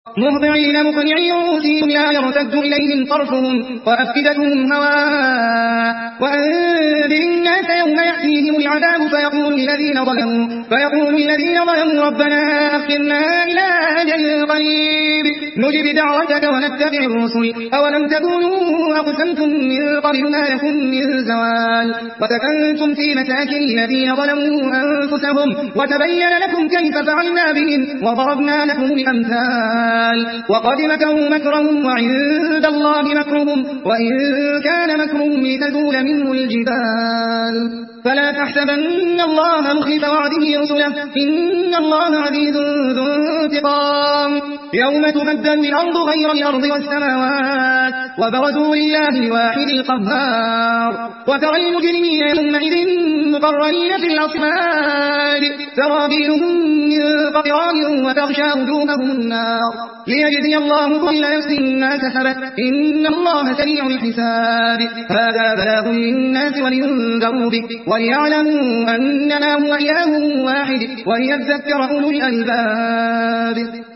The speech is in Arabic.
مهطعين مقنعي رؤوسهم لا يرتد إليهم طرفهم وأفئدتهم هواء وأنذر الناس يوم يأتيهم العذاب فيقول الذين ظلموا ربنا أخرنا إلى أجل قريب نجب دعوتك ونتبع الرسل أولم تكونوا أقسمتم من قبل ما لكم من زوال وسكنتم في مساكن الذين ظلموا أنفسهم وتبين لكم كيف فعلنا بهم وضربنا لكم الأمثال وقد مكروا مكرهم وعند الله مكرهم وإن كان مكرهم لتزول منه الجبال فلا تحسبن الله مخلف وعده رسله إن الله عزيز ذو انتقام يوم تبدل الأرض غير الأرض والسماوات وبرزوا لله الواحد القهار وترى المجرمين يومئذ مقرنين في الأصفاد سرابيلهم من قطران وتغشى وجوههم النار ليجزي الله كل نفس ما كسبت إن الله سريع الحساب هذا بلاغ للناس ولينذروا به وليعلموا أنما هو إله واحد وليذكر أولو الألباب